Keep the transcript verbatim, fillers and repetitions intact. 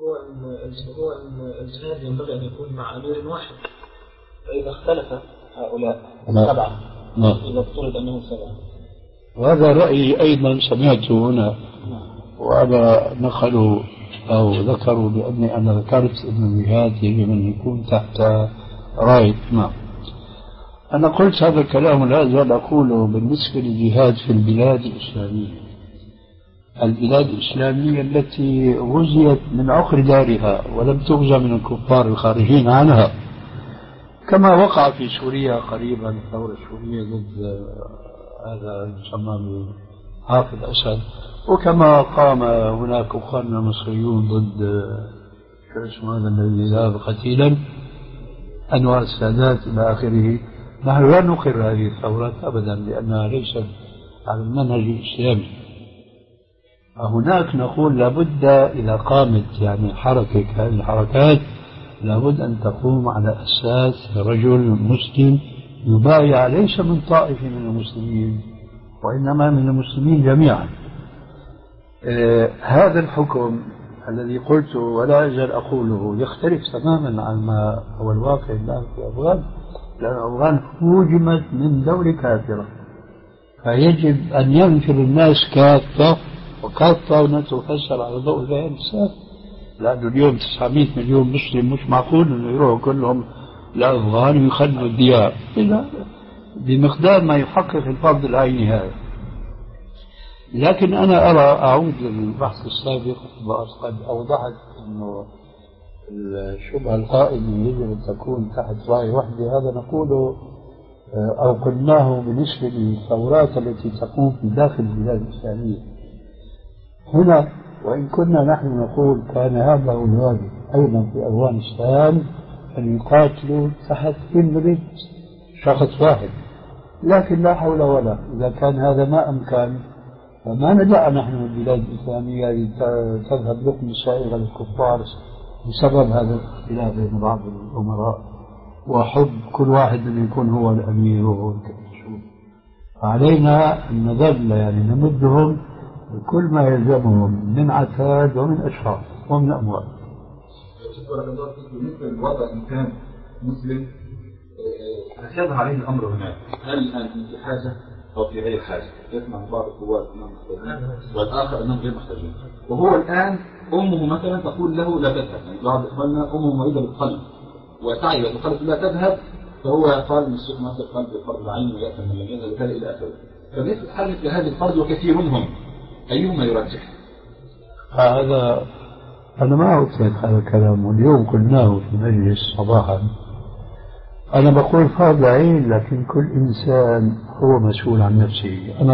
هو أن هو أن الجهاد ينبغي أن يكون مع أمير واحد، فإذا اختلف هؤلاء سبعة إذا افترض أنهم سبعة. وهذا رأيي أيضا سمعته هنا، وأنا نقلوا أو ذكروا بأني أنا ذكرت أن الجهاد يجب أن يكون تحت راية ما. أنا قلت هذا الكلام ولا أزال أقوله بالنسبة للجهاد في البلاد الإسلامية، البلاد الإسلامية التي غزيت من عقر دارها ولم تغزى من الكفار الخارجين عنها، كما وقع في سوريا قريبا الثورة السورية ضد هذا يسمى حافظ أسد، وكما قام هناك أخواننا المصريون ضد شو اسمه هذا الذي ذهب قتيلا أنور السادات إلى آخره. نحن لا نقر هذه الثورات أبدا لأنها ليست على المنهج الإسلامي. هناك نقول لابد إذا قامت يعني حركة هذه الحركات لابد أن تقوم على أساس رجل مسلم يبايع ليس من طائفة من المسلمين وإنما من المسلمين جميعا. آه هذا الحكم الذي قلته ولا أزال أقوله يختلف تماما عن ما هو الواقع الآن في أفغان، لأن أفغان هوجمت من دولة كافرة، فيجب أن ينفر الناس كافة وكافة ونتفسر على ضوء البيان السابق، لأنه اليوم تسعمائة مليون مسلم مش معقول أنه يروحوا كلهم لأفغان ويخلوا الديار إلا بمقدار ما يحقق الفرض العيني هذا. لكن أنا أرى أعود للبحث السابق وقد أوضحت أنه الشبهة القائمة يجب أن تكون تحت راية واحدة، هذا نقوله أو قلناه بالنسبة للثورات التي تقوم في داخل البلاد الإسلامية هنا، وإن كنا نحن نقول كان هذا هو الواجب أيضا في أفغانستان أن يقاتلوا تحت إمرة شخص واحد، لكن لا حول ولا إذا كان هذا ما أمكن فما ندع نحن البلاد الإسلامية تذهب لقم سائغة للكفار بسبب هذا الاختلاف بين بعض الأمراء وحب كل واحد أن يكون هو الأمير وهو الكشوف. فعلينا أن نظل يعني نمدهم بكل ما يلزمهم من عتاد ومن أشخاص ومن أموال. بالنسبة للوضع إن كان مسلم هكذا عليه الأمر هناك، هل الآن في حاجة أو في غير حاجة؟ يسمع بعض القوات أنهم محتاجين والآخر أنهم غير محتاجين، وهو الآن أمه مثلا تقول له لا تذهب، يعني بعض إخواننا أمه مريضة بالقلب وتعي وتقول لا تذهب، فهو قال من الشيخ ناصر قلب الفرد العين ويأتم من لم يذهب وكذا إلى آخره. فبيت حدث لهذه الفرد وكثير منهم أيهما يرجح؟ هذا أنا ما أطلق هذا الكلام، واليوم قلناه في مجلس صباحا. أنا بقول فرض عين، لكن كل إنسان هو مسؤول عن نفسه. أنا